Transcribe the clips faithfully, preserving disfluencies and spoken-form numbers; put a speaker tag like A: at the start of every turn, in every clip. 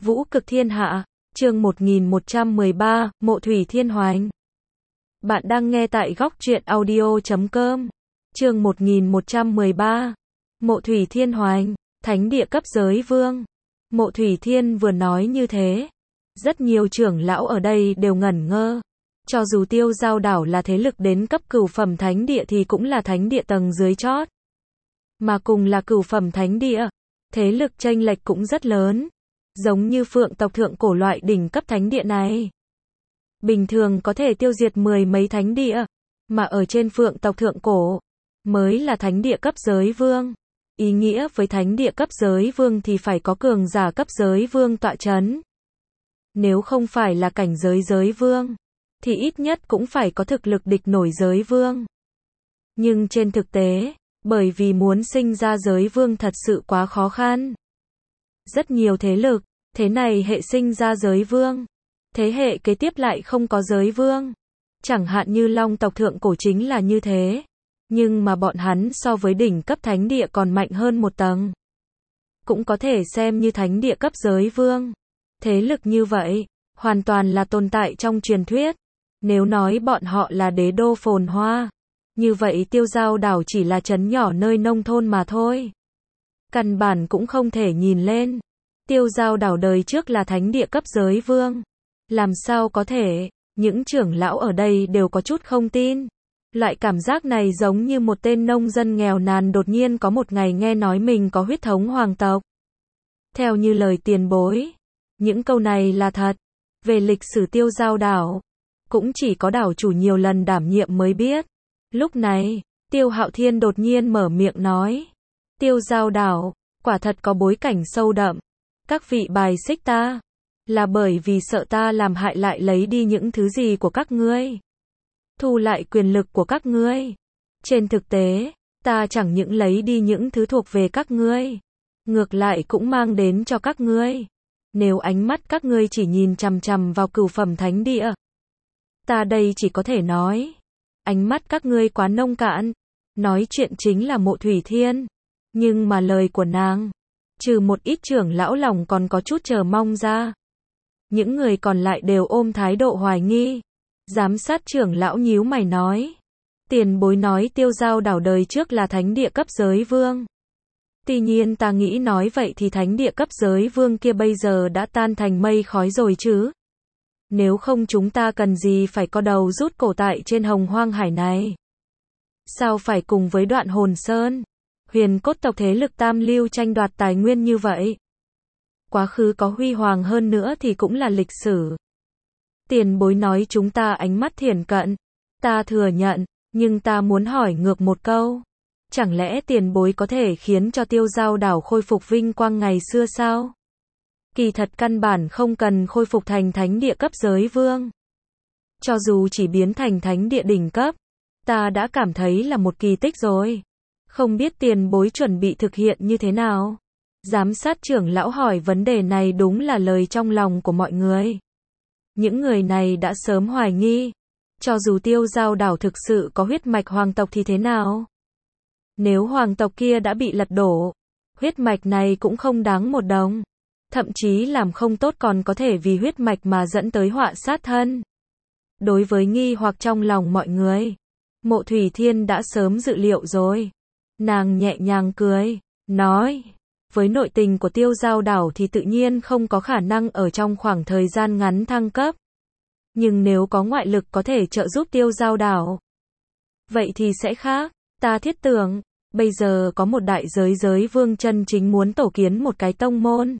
A: Vũ cực thiên hạ, chương một nghìn một trăm mười ba, Mộ Thủy Thiên Hoành. Bạn đang nghe tại góc truyện audio chấm com. Chương một nghìn một trăm mười ba, Mộ Thủy Thiên Hoành, thánh địa cấp giới vương. Mộ Thủy Thiên vừa nói như thế, rất nhiều trưởng lão ở đây đều ngẩn ngơ. Cho dù Tiêu Giao đảo là thế lực đến cấp cửu phẩm thánh địa thì cũng là thánh địa tầng dưới chót. Mà cùng là cửu phẩm thánh địa, thế lực chênh lệch cũng rất lớn. Giống như Phượng tộc thượng cổ loại đỉnh cấp thánh địa này, bình thường có thể tiêu diệt mười mấy thánh địa, mà ở trên Phượng tộc thượng cổ, mới là thánh địa cấp giới vương. Ý nghĩa với thánh địa cấp giới vương thì phải có cường giả cấp giới vương tọa chấn. Nếu không phải là cảnh giới giới vương, thì ít nhất cũng phải có thực lực địch nổi giới vương. Nhưng trên thực tế, bởi vì muốn sinh ra giới vương thật sự quá khó khăn. Rất nhiều thế lực, thế này hệ sinh ra giới vương, thế hệ kế tiếp lại không có giới vương. Chẳng hạn như Long tộc thượng cổ chính là như thế. Nhưng mà bọn hắn so với đỉnh cấp thánh địa còn mạnh hơn một tầng. Cũng có thể xem như thánh địa cấp giới vương. Thế lực như vậy, hoàn toàn là tồn tại trong truyền thuyết. Nếu nói bọn họ là đế đô phồn hoa, như vậy Tiêu Giao đảo chỉ là trấn nhỏ nơi nông thôn mà thôi. Căn bản cũng không thể nhìn lên. Tiêu Giao đảo đời trước là thánh địa cấp giới vương. Làm sao có thể, những trưởng lão ở đây đều có chút không tin. Loại cảm giác này giống như một tên nông dân nghèo nàn đột nhiên có một ngày nghe nói mình có huyết thống hoàng tộc. Theo như lời tiền bối, những câu này là thật. Về lịch sử Tiêu Giao đảo, cũng chỉ có đảo chủ nhiều lần đảm nhiệm mới biết. Lúc này, Tiêu Hạo Thiên đột nhiên mở miệng nói. Tiêu Giao đảo, quả thật có bối cảnh sâu đậm. Các vị bài xích ta, là bởi vì sợ ta làm hại lại lấy đi những thứ gì của các ngươi. Thu lại quyền lực của các ngươi. Trên thực tế, ta chẳng những lấy đi những thứ thuộc về các ngươi, ngược lại cũng mang đến cho các ngươi. Nếu ánh mắt các ngươi chỉ nhìn chằm chằm vào cửu phẩm thánh địa, ta đây chỉ có thể nói, ánh mắt các ngươi quá nông cạn. Nói chuyện chính là Mộ Thủy Thiên, nhưng mà lời của nàng, trừ một ít trưởng lão lòng còn có chút chờ mong ra, những người còn lại đều ôm thái độ hoài nghi. Giám sát trưởng lão nhíu mày nói, tiền bối nói Tiêu Giao đảo đời trước là thánh địa cấp giới vương. Tuy nhiên ta nghĩ nói vậy thì thánh địa cấp giới vương kia bây giờ đã tan thành mây khói rồi chứ. Nếu không chúng ta cần gì phải có đầu rút cổ tại trên Hồng Hoang Hải này. Sao phải cùng với Đoạn Hồn Sơn, Huyền Cốt tộc thế lực tam lưu tranh đoạt tài nguyên như vậy? Quá khứ có huy hoàng hơn nữa thì cũng là lịch sử. Tiền bối nói chúng ta ánh mắt thiển cận, ta thừa nhận, nhưng ta muốn hỏi ngược một câu. Chẳng lẽ tiền bối có thể khiến cho Tiêu Giao đảo khôi phục vinh quang ngày xưa sao? Kỳ thật căn bản không cần khôi phục thành thánh địa cấp giới vương. Cho dù chỉ biến thành thánh địa đỉnh cấp, ta đã cảm thấy là một kỳ tích rồi. Không biết tiền bối chuẩn bị thực hiện như thế nào? Giám sát trưởng lão hỏi vấn đề này đúng là lời trong lòng của mọi người. Những người này đã sớm hoài nghi, cho dù Tiêu Giao đảo thực sự có huyết mạch hoàng tộc thì thế nào? Nếu hoàng tộc kia đã bị lật đổ, huyết mạch này cũng không đáng một đồng. Thậm chí làm không tốt còn có thể vì huyết mạch mà dẫn tới họa sát thân. Đối với nghi hoặc trong lòng mọi người, Mộ Thủy Thiên đã sớm dự liệu rồi. Nàng nhẹ nhàng cười, nói, với nội tình của Tiêu Giao đảo thì tự nhiên không có khả năng ở trong khoảng thời gian ngắn thăng cấp. Nhưng nếu có ngoại lực có thể trợ giúp Tiêu Giao đảo, vậy thì sẽ khác. Ta thiết tưởng, bây giờ có một đại giới giới vương chân chính muốn tổ kiến một cái tông môn.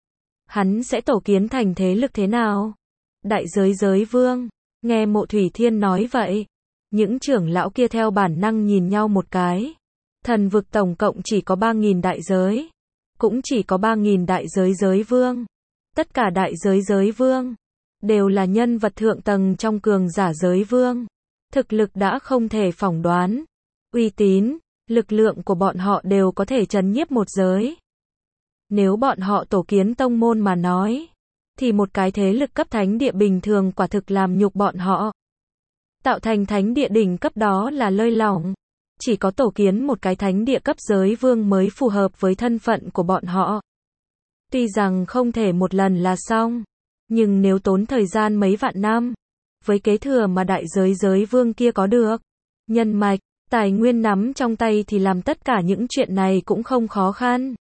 A: Hắn sẽ tổ kiến thành thế lực thế nào? Đại giới giới vương, nghe Mộ Thủy Thiên nói vậy, những trưởng lão kia theo bản năng nhìn nhau một cái. Thần vực tổng cộng chỉ có ba nghìn đại giới, cũng chỉ có ba nghìn đại giới giới vương. Tất cả đại giới giới vương đều là nhân vật thượng tầng trong cường giả giới vương. Thực lực đã không thể phỏng đoán, uy tín, lực lượng của bọn họ đều có thể trấn nhiếp một giới. Nếu bọn họ tổ kiến tông môn mà nói, thì một cái thế lực cấp thánh địa bình thường quả thực làm nhục bọn họ. Tạo thành thánh địa đỉnh cấp đó là lơi lỏng. Chỉ có tổ kiến một cái thánh địa cấp giới vương mới phù hợp với thân phận của bọn họ. Tuy rằng không thể một lần là xong, nhưng nếu tốn thời gian mấy vạn năm, với kế thừa mà đại giới giới vương kia có được, nhân mạch, tài nguyên nắm trong tay thì làm tất cả những chuyện này cũng không khó khăn.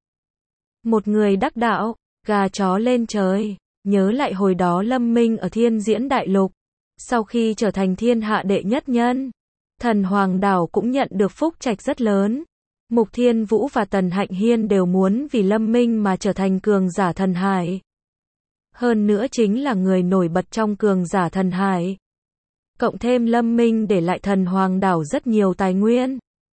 A: Một người đắc đạo, gà chó lên trời, nhớ lại hồi đó Lâm Minh ở Thiên Diễn Đại Lục, sau khi trở thành thiên hạ đệ nhất nhân, Thần Hoàng Đảo cũng nhận được phúc trạch rất lớn. Mục Thiên Vũ và Tần Hạnh Hiên đều muốn vì Lâm Minh mà trở thành cường giả thần hải. Hơn nữa chính là người nổi bật trong cường giả thần hải. Cộng thêm Lâm Minh để lại Thần Hoàng Đảo rất nhiều tài nguyên.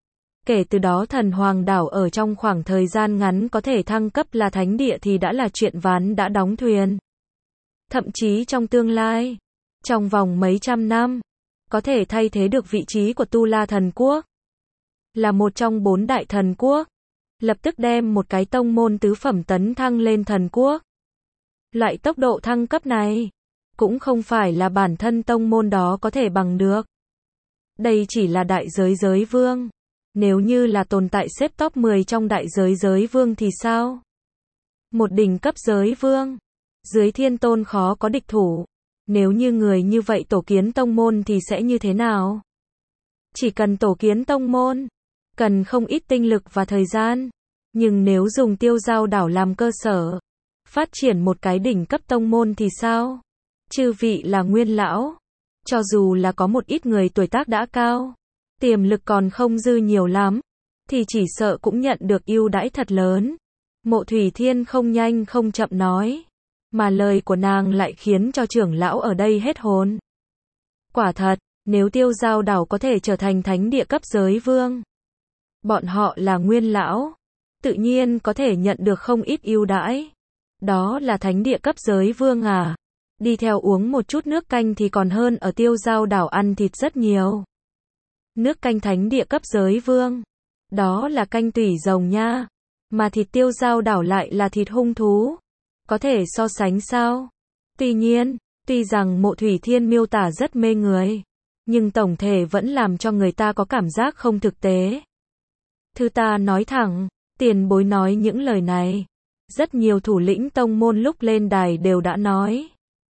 A: Kể từ đó Thần Hoàng Đảo ở trong khoảng thời gian ngắn có thể thăng cấp là thánh địa thì đã là chuyện ván đã đóng thuyền. Thậm chí trong tương lai, trong vòng mấy trăm năm, có thể thay thế được vị trí của Tu La Thần Quốc. Là một trong bốn đại thần quốc, lập tức đem một cái tông môn tứ phẩm tấn thăng lên thần quốc. Loại tốc độ thăng cấp này, cũng không phải là bản thân tông môn đó có thể bằng được. Đây chỉ là đại giới giới vương. Nếu như là tồn tại xếp top mười trong đại giới giới vương thì sao? Một đỉnh cấp giới vương, dưới thiên tôn khó có địch thủ. Nếu như người như vậy tổ kiến tông môn thì sẽ như thế nào? Chỉ cần tổ kiến tông môn, cần không ít tinh lực và thời gian. Nhưng nếu dùng Tiêu Giao Đảo làm cơ sở, phát triển một cái đỉnh cấp tông môn thì sao? Chư vị là nguyên lão, cho dù là có một ít người tuổi tác đã cao, tiềm lực còn không dư nhiều lắm, thì chỉ sợ cũng nhận được ưu đãi thật lớn. Mộ Thủy Thiên không nhanh không chậm nói, mà lời của nàng lại khiến cho trưởng lão ở đây hết hồn. Quả thật, nếu Tiêu Giao Đảo có thể trở thành thánh địa cấp giới vương, bọn họ là nguyên lão, tự nhiên có thể nhận được không ít ưu đãi. Đó là thánh địa cấp giới vương à? Đi theo uống một chút nước canh thì còn hơn ở Tiêu Giao Đảo ăn thịt rất nhiều. Nước canh thánh địa cấp giới vương, đó là canh tủy rồng nha, mà thịt Tiêu Giao Đảo lại là thịt hung thú. Có thể so sánh sao? Tuy nhiên, tuy rằng Mộ Thủy Thiên miêu tả rất mê người, nhưng tổng thể vẫn làm cho người ta có cảm giác không thực tế. Thư ta nói thẳng, tiền bối nói những lời này, rất nhiều thủ lĩnh tông môn lúc lên đài đều đã nói.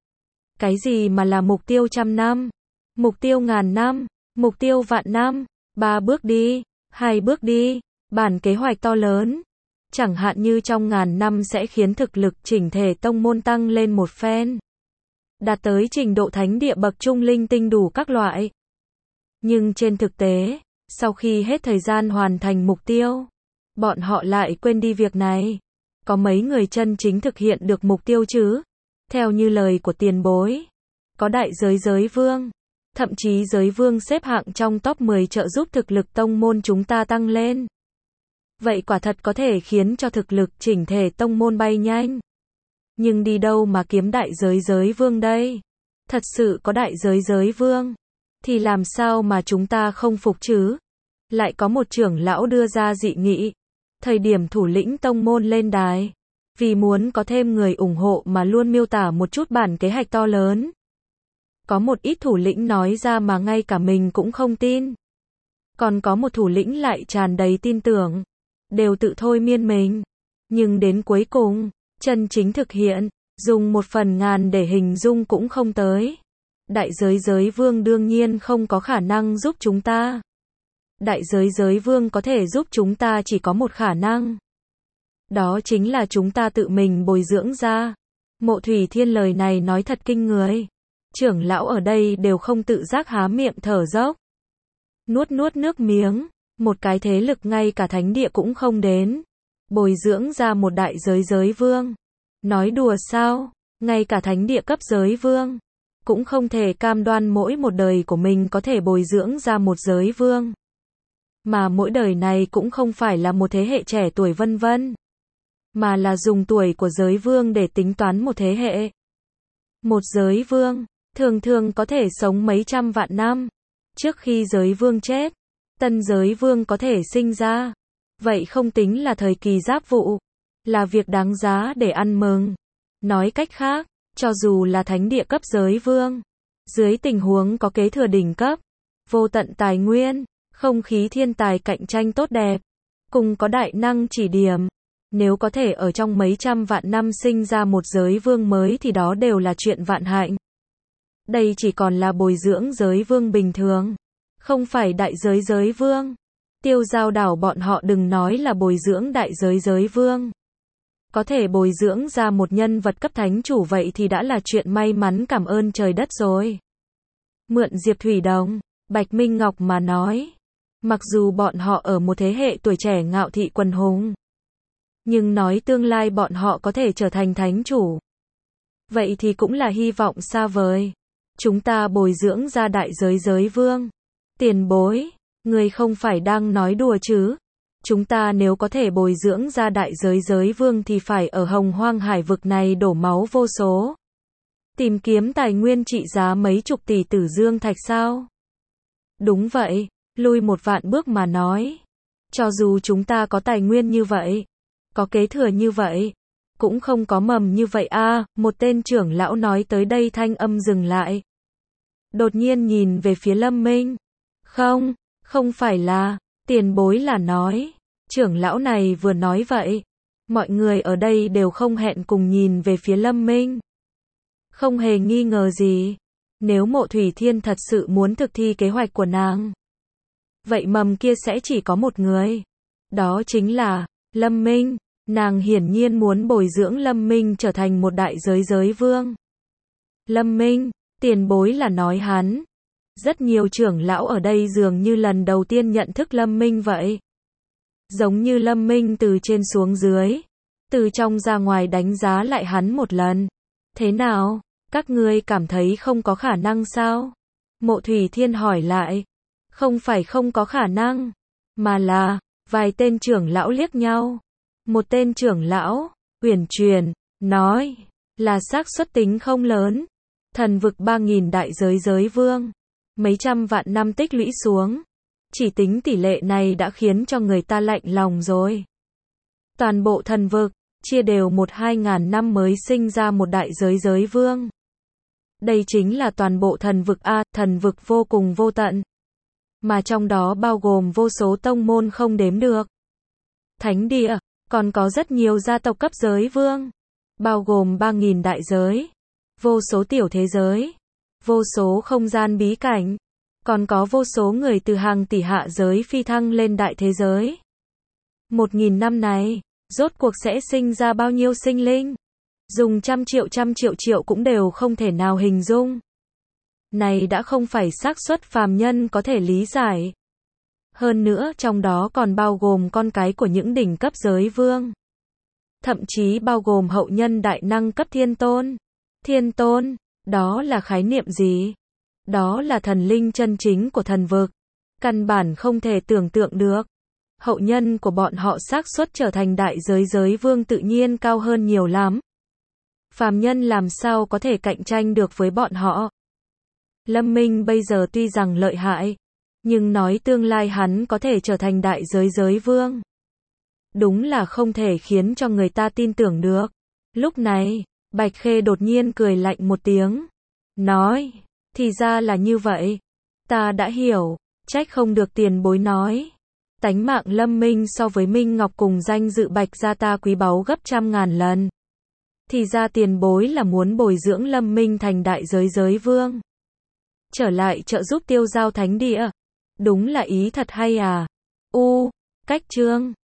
A: Cái gì mà là mục tiêu trăm năm, mục tiêu ngàn năm, mục tiêu vạn năm, ba bước đi, hai bước đi, bản kế hoạch to lớn. Chẳng hạn như trong ngàn năm sẽ khiến thực lực chỉnh thể tông môn tăng lên một phen. Đạt tới trình độ thánh địa bậc trung linh tinh đủ các loại. Nhưng trên thực tế, sau khi hết thời gian hoàn thành mục tiêu, bọn họ lại quên đi việc này. Có mấy người chân chính thực hiện được mục tiêu chứ? Theo như lời của tiền bối, có đại giới giới vương, thậm chí giới vương xếp hạng trong top mười trợ giúp thực lực tông môn chúng ta tăng lên. Vậy quả thật có thể khiến cho thực lực chỉnh thể tông môn bay nhanh. Nhưng đi đâu mà kiếm đại giới giới vương đây? Thật sự có đại giới giới vương, thì làm sao mà chúng ta không phục chứ? Lại có một trưởng lão đưa ra dị nghị. Thời điểm thủ lĩnh tông môn lên đài, vì muốn có thêm người ủng hộ mà luôn miêu tả một chút bản kế hoạch to lớn. Có một ít thủ lĩnh nói ra mà ngay cả mình cũng không tin. Còn có một thủ lĩnh lại tràn đầy tin tưởng, đều tự thôi miên mình. Nhưng đến cuối cùng, chân chính thực hiện, dùng một phần ngàn để hình dung cũng không tới. Đại giới giới vương đương nhiên không có khả năng giúp chúng ta. Đại giới giới vương có thể giúp chúng ta chỉ có một khả năng. Đó chính là chúng ta tự mình bồi dưỡng ra. Mộ Thủy Thiên lời này nói thật kinh người. Trưởng lão ở đây đều không tự giác há miệng thở dốc. Nuốt nuốt nước miếng, một cái thế lực ngay cả thánh địa cũng không đến. Bồi dưỡng ra một đại giới giới vương. Nói đùa sao, ngay cả thánh địa cấp giới vương, cũng không thể cam đoan mỗi một đời của mình có thể bồi dưỡng ra một giới vương. Mà mỗi đời này cũng không phải là một thế hệ trẻ tuổi vân vân, mà là dùng tuổi của giới vương để tính toán một thế hệ. Một giới vương, thường thường có thể sống mấy trăm vạn năm. Trước khi giới vương chết, tân giới vương có thể sinh ra. Vậy không tính là thời kỳ giáp vụ, là việc đáng giá để ăn mừng. Nói cách khác, cho dù là thánh địa cấp giới vương, dưới tình huống có kế thừa đỉnh cấp, vô tận tài nguyên, không khí thiên tài cạnh tranh tốt đẹp, cùng có đại năng chỉ điểm, Nếu có thể ở trong mấy trăm vạn năm sinh ra một giới vương mới thì đó đều là chuyện vạn hạnh. Đây chỉ còn là bồi dưỡng giới vương bình thường, không phải đại giới giới vương. Tiêu Giao Đảo bọn họ đừng nói là bồi dưỡng đại giới giới vương. Có thể bồi dưỡng ra một nhân vật cấp thánh chủ vậy thì đã là chuyện may mắn cảm ơn trời đất rồi. Mượn Diệp Thủy Đồng, Bạch Minh Ngọc mà nói. Mặc dù bọn họ ở một thế hệ tuổi trẻ ngạo thị quần hùng, nhưng nói tương lai bọn họ có thể trở thành thánh chủ, vậy thì cũng là hy vọng xa vời. Chúng ta bồi dưỡng ra đại giới giới vương. Tiền bối, người không phải đang nói đùa chứ? Chúng ta nếu có thể bồi dưỡng ra đại giới giới vương thì phải ở Hồng Hoang hải vực này đổ máu vô số, tìm kiếm tài nguyên trị giá mấy chục tỷ tử dương thạch sao? Đúng vậy, lui một vạn bước mà nói. Cho dù chúng ta có tài nguyên như vậy, có kế thừa như vậy, cũng không có mầm như vậy a. À, một tên trưởng lão nói tới đây thanh âm dừng lại. Đột nhiên nhìn về phía Lâm Minh. Không, không phải là, tiền bối là nói. Trưởng lão này vừa nói vậy, mọi người ở đây đều không hẹn cùng nhìn về phía Lâm Minh. Không hề nghi ngờ gì, nếu Mộ Thủy Thiên thật sự muốn thực thi kế hoạch của nàng, vậy mầm kia sẽ chỉ có một người. Đó chính là Lâm Minh. Nàng hiển nhiên muốn bồi dưỡng Lâm Minh trở thành một đại giới giới vương. Lâm Minh, tiền bối là nói hắn. Rất nhiều trưởng lão ở đây dường như lần đầu tiên nhận thức Lâm Minh vậy. Giống như Lâm Minh từ trên xuống dưới, từ trong ra ngoài đánh giá lại hắn một lần. Thế nào, các ngươi cảm thấy không có khả năng sao? Mộ Thủy Thiên hỏi lại. Không phải không có khả năng, mà là, vài tên trưởng lão liếc nhau. Một tên trưởng lão, Uyển Truyền, nói, là xác suất tính không lớn. Thần vực ba nghìn đại giới giới vương, mấy trăm vạn năm tích lũy xuống, chỉ tính tỷ lệ này đã khiến cho người ta lạnh lòng rồi. Toàn bộ thần vực, chia đều một hai ngàn năm mới sinh ra một đại giới giới vương. Đây chính là toàn bộ thần vực A, thần vực vô cùng vô tận. Mà trong đó bao gồm vô số tông môn không đếm được. Thánh địa, còn có rất nhiều gia tộc cấp giới vương, bao gồm ba nghìn đại giới, vô số tiểu thế giới, vô số không gian bí cảnh, còn có vô số người từ hàng tỷ hạ giới phi thăng lên đại thế giới. Một nghìn năm này, rốt cuộc sẽ sinh ra bao nhiêu sinh linh? Dùng trăm triệu trăm triệu triệu cũng đều không thể nào hình dung. Này đã không phải xác suất phàm nhân có thể lý giải. Hơn nữa trong đó còn bao gồm con cái của những đỉnh cấp giới vương. Thậm chí bao gồm hậu nhân đại năng cấp thiên tôn. Thiên tôn, đó là khái niệm gì? Đó là thần linh chân chính của thần vực. Căn bản không thể tưởng tượng được. Hậu nhân của bọn họ xác suất trở thành đại giới giới vương tự nhiên cao hơn nhiều lắm. Phàm nhân làm sao có thể cạnh tranh được với bọn họ? Lâm Minh bây giờ tuy rằng lợi hại, nhưng nói tương lai hắn có thể trở thành đại giới giới vương, đúng là không thể khiến cho người ta tin tưởng được. Lúc này, Bạch Khê đột nhiên cười lạnh một tiếng, nói, thì ra là như vậy, ta đã hiểu, trách không được tiền bối nói. Tánh mạng Lâm Minh so với Minh Ngọc cùng danh dự Bạch gia ta quý báu gấp trăm ngàn lần. Thì ra tiền bối là muốn bồi dưỡng Lâm Minh thành đại giới giới vương, trở lại trợ giúp Tiêu Giao Thánh Địa. Đúng là ý thật hay à. U, cách chương